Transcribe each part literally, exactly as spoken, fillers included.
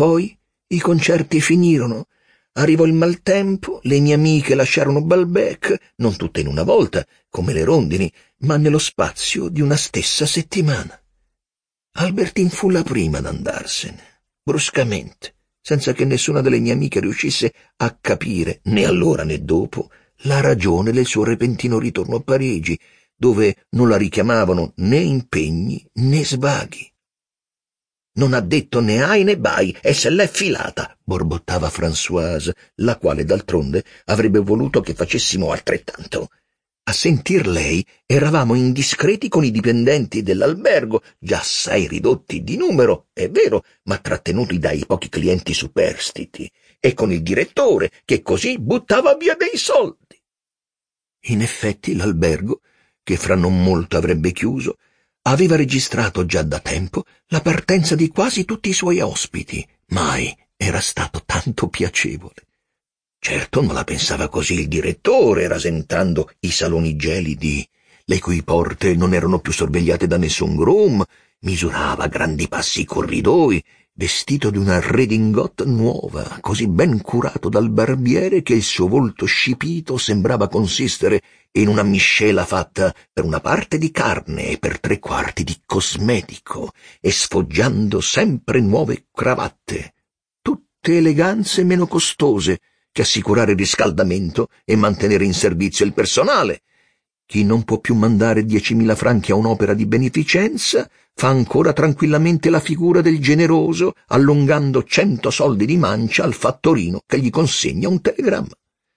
Poi i concerti finirono. Arrivò il maltempo, le mie amiche lasciarono Balbec, non tutte in una volta, come le rondini, ma nello spazio di una stessa settimana. Albertine fu la prima ad andarsene, bruscamente, senza che nessuna delle mie amiche riuscisse a capire, né allora né dopo, la ragione del suo repentino ritorno a Parigi, dove non la richiamavano né impegni né svaghi. «Non ha detto né ai né bai e se l'è filata», borbottava Françoise, la quale d'altronde avrebbe voluto che facessimo altrettanto. A sentir lei eravamo indiscreti con i dipendenti dell'albergo, già assai ridotti di numero, è vero, ma trattenuti dai pochi clienti superstiti, e con il direttore, che così buttava via dei soldi. In effetti l'albergo, che fra non molto avrebbe chiuso, aveva registrato già da tempo la partenza di quasi tutti i suoi ospiti. Mai era stato tanto piacevole. Certo non la pensava così il direttore, rasentando i saloni gelidi, le cui porte non erano più sorvegliate da nessun groom, misurava a grandi passi i corridoi, vestito di una redingote nuova, così ben curato dal barbiere che il suo volto scipito sembrava consistere in una miscela fatta per una parte di carne e per tre quarti di cosmetico, e sfoggiando sempre nuove cravatte, tutte eleganze meno costose che assicurare il riscaldamento e mantenere in servizio il personale. Chi non può più mandare diecimila franchi a un'opera di beneficenza fa ancora tranquillamente la figura del generoso, allungando cento soldi di mancia al fattorino che gli consegna un telegramma.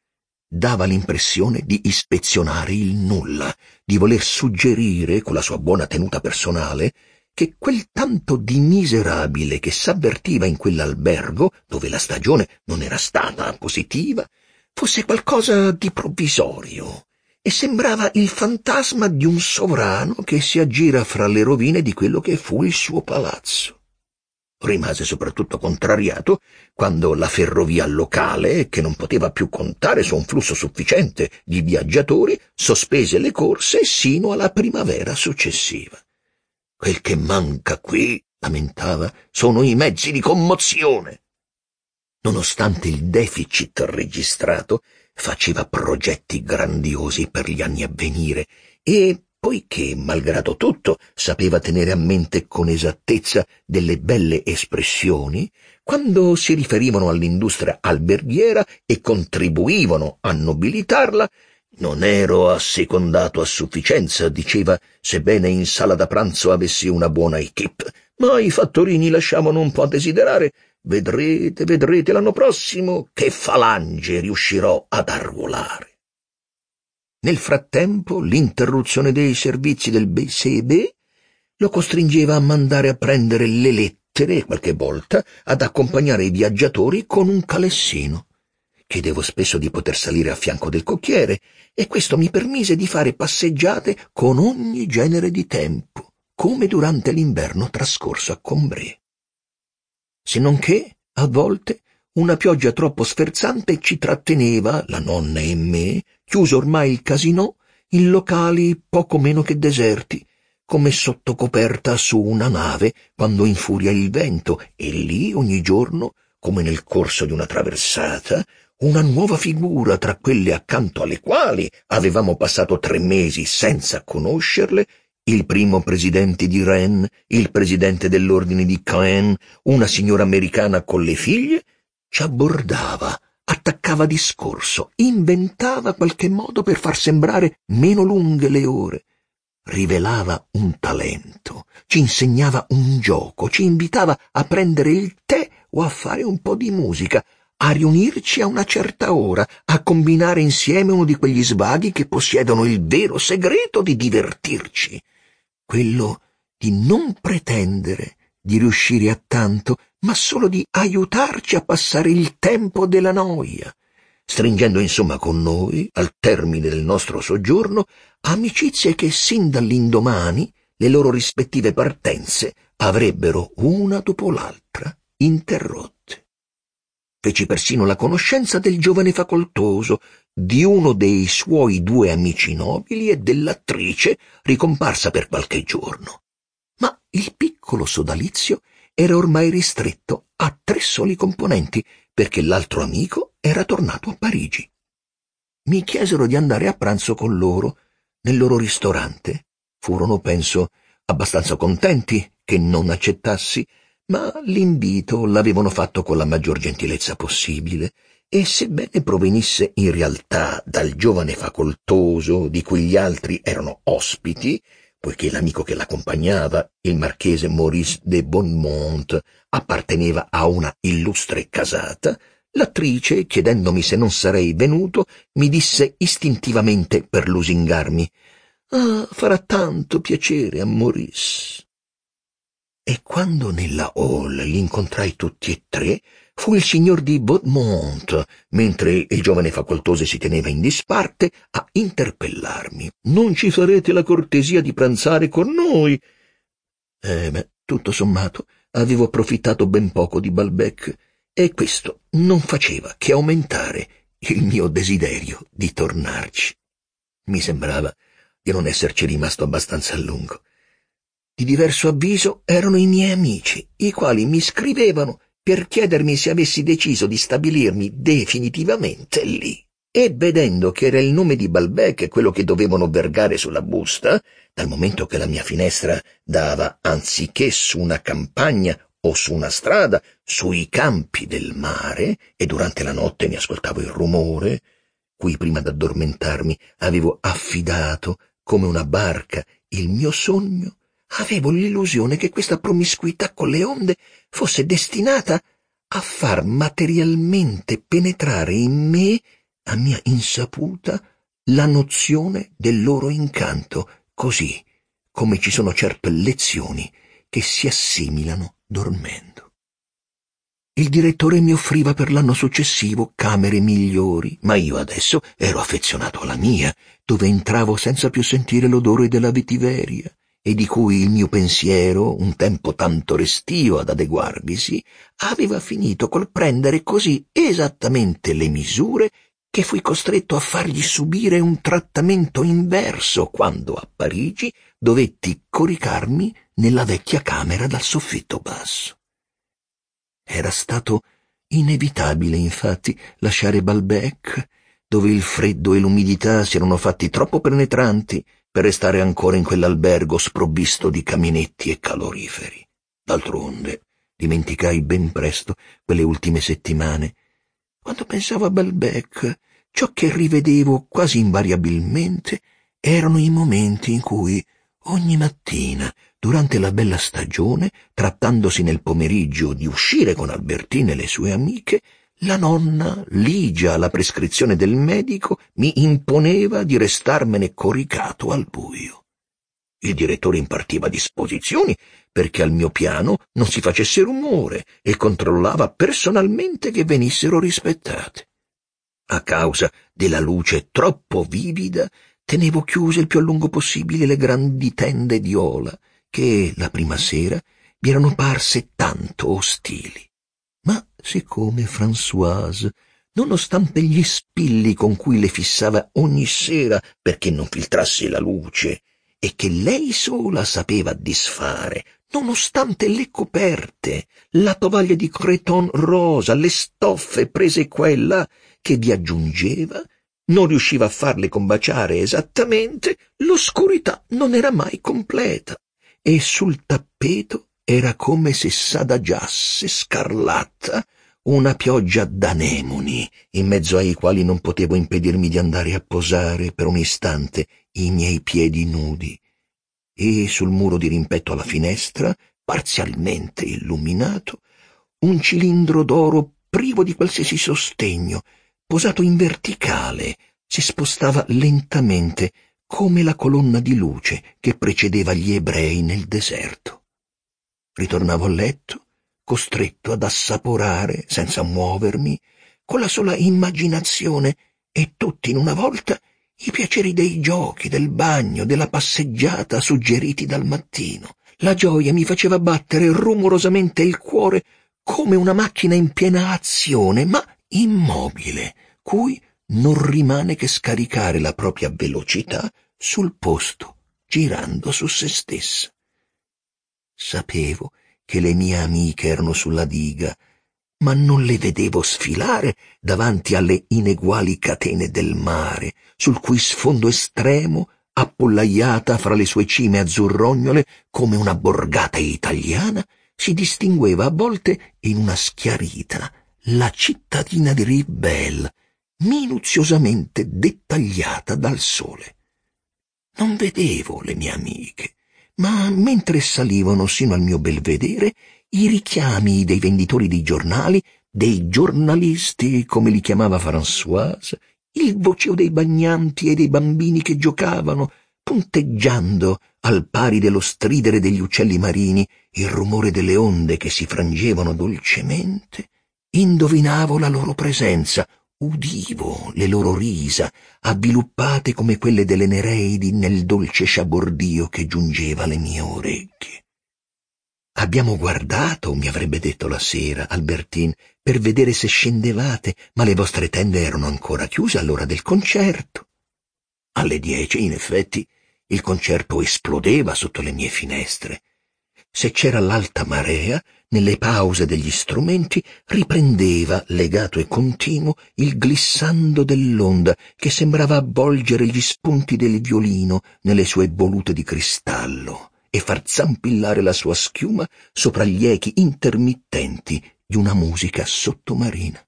Dava l'impressione di ispezionare il nulla, di voler suggerire, con la sua buona tenuta personale, che quel tanto di miserabile che s'avvertiva in quell'albergo, dove la stagione non era stata positiva, fosse qualcosa di provvisorio, e sembrava il fantasma di un sovrano che si aggira fra le rovine di quello che fu il suo palazzo. Rimase soprattutto contrariato quando la ferrovia locale, che non poteva più contare su un flusso sufficiente di viaggiatori, sospese le corse sino alla primavera successiva. «Quel che manca qui», lamentava, «sono i mezzi di commozione». Nonostante il deficit registrato, faceva progetti grandiosi per gli anni a venire e, poiché, malgrado tutto, sapeva tenere a mente con esattezza delle belle espressioni, quando si riferivano all'industria alberghiera e contribuivano a nobilitarla, «Non ero assecondato a sufficienza», diceva, «sebbene in sala da pranzo avessi una buona equipe, ma i fattorini lasciavano un po' a desiderare. Vedrete, vedrete l'anno prossimo che falange riuscirò ad arruolare». Nel frattempo l'interruzione dei servizi del B C B lo costringeva a mandare a prendere le lettere e qualche volta ad accompagnare i viaggiatori con un calessino. Chiedevo spesso di poter salire a fianco del cocchiere e questo mi permise di fare passeggiate con ogni genere di tempo, come durante l'inverno trascorso a Combray. Se non che, a volte, una pioggia troppo sferzante ci tratteneva, la nonna e me, chiuso ormai il casinò, in locali poco meno che deserti, come sotto coperta su una nave quando infuria il vento, e lì ogni giorno, come nel corso di una traversata, una nuova figura tra quelle accanto alle quali avevamo passato tre mesi senza conoscerle, il primo presidente di Rennes, il presidente dell'ordine di Caen, una signora americana con le figlie, ci abbordava, attaccava discorso, inventava qualche modo per far sembrare meno lunghe le ore, rivelava un talento, ci insegnava un gioco, ci invitava a prendere il tè o a fare un po' di musica, a riunirci a una certa ora, a combinare insieme uno di quegli svaghi che possiedono il vero segreto di divertirci, quello di non pretendere di riuscire a tanto, ma solo di aiutarci a passare il tempo della noia, stringendo insomma con noi, al termine del nostro soggiorno, amicizie che sin dall'indomani le loro rispettive partenze avrebbero una dopo l'altra interrotte. Feci persino la conoscenza del giovane facoltoso, di uno dei suoi due amici nobili e dell'attrice ricomparsa per qualche giorno. Ma il piccolo sodalizio era ormai ristretto a tre soli componenti, perché l'altro amico era tornato a Parigi. Mi chiesero di andare a pranzo con loro, nel loro ristorante. Furono, penso, abbastanza contenti che non accettassi, ma l'invito l'avevano fatto con la maggior gentilezza possibile, e sebbene provenisse in realtà dal giovane facoltoso di cui gli altri erano ospiti, poiché l'amico che l'accompagnava, il marchese Maurice de Bonnemont, apparteneva a una illustre casata, l'attrice, chiedendomi se non sarei venuto, mi disse istintivamente per lusingarmi: «Ah, farà tanto piacere a Maurice». E quando nella hall li incontrai tutti e tre, fu il signor di Bonnemont, mentre il giovane facoltoso si teneva in disparte, a interpellarmi. «Non ci farete la cortesia di pranzare con noi?» Eh beh, tutto sommato, avevo approfittato ben poco di Balbec, e questo non faceva che aumentare il mio desiderio di tornarci. Mi sembrava di non esserci rimasto abbastanza a lungo. Di diverso avviso erano i miei amici, i quali mi scrivevano per chiedermi se avessi deciso di stabilirmi definitivamente lì. E vedendo che era il nome di Balbec quello che dovevano vergare sulla busta, dal momento che la mia finestra dava, anziché su una campagna o su una strada, sui campi del mare, e durante la notte ne ascoltavo il rumore, cui prima d'addormentarmi avevo affidato come una barca il mio sogno, avevo l'illusione che questa promiscuità con le onde fosse destinata a far materialmente penetrare in me, a mia insaputa, la nozione del loro incanto, così come ci sono certe lezioni che si assimilano dormendo. Il direttore mi offriva per l'anno successivo camere migliori, ma io adesso ero affezionato alla mia, dove entravo senza più sentire l'odore della vetiveria, e di cui il mio pensiero, un tempo tanto restio ad adeguarvisi, aveva finito col prendere così esattamente le misure che fui costretto a fargli subire un trattamento inverso quando a Parigi dovetti coricarmi nella vecchia camera dal soffitto basso. Era stato inevitabile, infatti, lasciare Balbec, dove il freddo e l'umidità si erano fatti troppo penetranti per restare ancora in quell'albergo sprovvisto di caminetti e caloriferi. D'altronde, dimenticai ben presto quelle ultime settimane. Quando pensavo a Balbec, ciò che rivedevo quasi invariabilmente erano i momenti in cui, ogni mattina, durante la bella stagione, trattandosi nel pomeriggio di uscire con Albertine e le sue amiche, la nonna, ligia alla prescrizione del medico, mi imponeva di restarmene coricato al buio. Il direttore impartiva disposizioni perché al mio piano non si facesse rumore e controllava personalmente che venissero rispettate. A causa della luce troppo vivida, tenevo chiuse il più a lungo possibile le grandi tende di ola, che la prima sera mi erano parse tanto ostili. Ma siccome Françoise, nonostante gli spilli con cui le fissava ogni sera perché non filtrasse la luce, e che lei sola sapeva disfare, nonostante le coperte, la tovaglia di creton rosa, le stoffe prese qua e là che vi aggiungeva, non riusciva a farle combaciare esattamente, l'oscurità non era mai completa, e sul tappeto era come se s'adagiasse scarlatta una pioggia d'anemoni, in mezzo ai quali non potevo impedirmi di andare a posare per un istante i miei piedi nudi. E sul muro di rimpetto alla finestra, parzialmente illuminato, un cilindro d'oro privo di qualsiasi sostegno, posato in verticale, si spostava lentamente come la colonna di luce che precedeva gli ebrei nel deserto. Ritornavo a letto, costretto ad assaporare, senza muovermi, con la sola immaginazione e tutti in una volta, i piaceri dei giochi, del bagno, della passeggiata suggeriti dal mattino. La gioia mi faceva battere rumorosamente il cuore come una macchina in piena azione, ma immobile, cui non rimane che scaricare la propria velocità sul posto, girando su se stessa. Sapevo che le mie amiche erano sulla diga, ma non le vedevo sfilare davanti alle ineguali catene del mare, sul cui sfondo estremo, appollaiata fra le sue cime azzurrognole come una borgata italiana, si distingueva a volte in una schiarita la cittadina di Ribelle, minuziosamente dettagliata dal sole. Non vedevo le mie amiche, ma mentre salivano sino al mio belvedere, i richiami dei venditori di giornali, dei giornalisti, come li chiamava Françoise, il vocio dei bagnanti e dei bambini che giocavano, punteggiando, al pari dello stridere degli uccelli marini, il rumore delle onde che si frangevano dolcemente, indovinavo la loro presenza, udivo le loro risa, avviluppate come quelle delle Nereidi nel dolce sciabordio che giungeva alle mie orecchie. Abbiamo guardato, mi avrebbe detto la sera, Albertine, per vedere se scendevate, ma le vostre tende erano ancora chiuse all'ora del concerto. Alle dieci, in effetti, il concerto esplodeva sotto le mie finestre. Se c'era l'alta marea, nelle pause degli strumenti riprendeva, legato e continuo, il glissando dell'onda che sembrava avvolgere gli spunti del violino nelle sue volute di cristallo e far zampillare la sua schiuma sopra gli echi intermittenti di una musica sottomarina.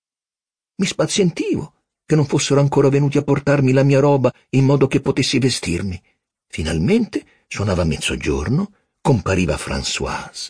Mi spazientivo che non fossero ancora venuti a portarmi la mia roba in modo che potessi vestirmi. Finalmente suonava mezzogiorno, compariva Françoise.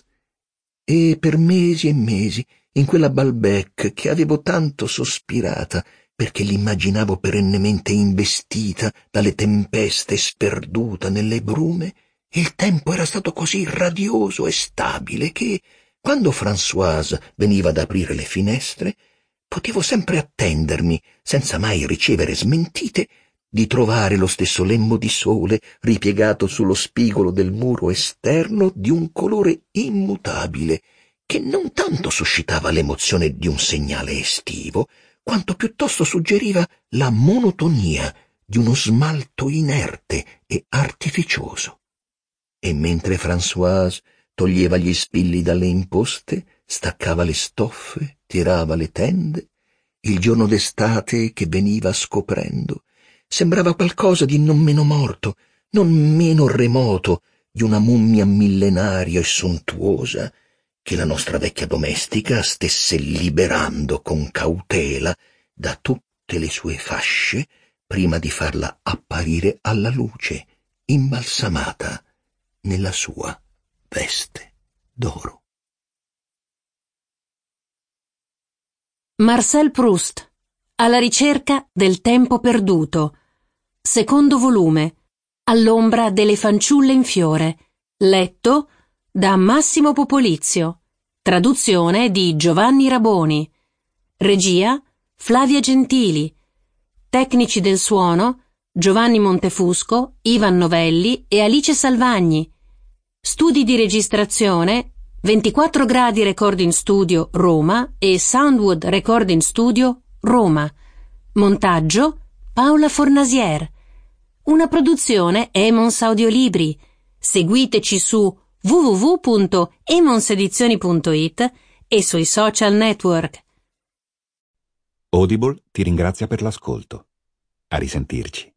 E per mesi e mesi, in quella Balbec che avevo tanto sospirata, perché l'immaginavo perennemente investita dalle tempeste, sperduta nelle brume, il tempo era stato così radioso e stabile che, quando Françoise veniva ad aprire le finestre, potevo sempre attendermi, senza mai ricevere smentite, di trovare lo stesso lembo di sole ripiegato sullo spigolo del muro esterno di un colore immutabile, che non tanto suscitava l'emozione di un segnale estivo, quanto piuttosto suggeriva la monotonia di uno smalto inerte e artificioso. E mentre Françoise toglieva gli spilli dalle imposte, staccava le stoffe, tirava le tende, il giorno d'estate che veniva scoprendo sembrava qualcosa di non meno morto, non meno remoto di una mummia millenaria e sontuosa che la nostra vecchia domestica stesse liberando con cautela da tutte le sue fasce prima di farla apparire alla luce, imbalsamata nella sua veste d'oro. Marcel Proust, alla ricerca del tempo perduto, secondo volume, All'ombra delle fanciulle in fiore, letto da Massimo Popolizio, traduzione di Giovanni Raboni, regia Flavia Gentili, tecnici del suono Giovanni Montefusco, Ivan Novelli e Alice Salvagni, studi di registrazione ventiquattro gradi Recording Studio Roma e Soundwood Recording Studio Roma, montaggio Paola Fornasier, una produzione Emons Audiolibri. Seguiteci su w w w punto emonsedizioni punto it e sui social network. Audible ti ringrazia per l'ascolto. A risentirci.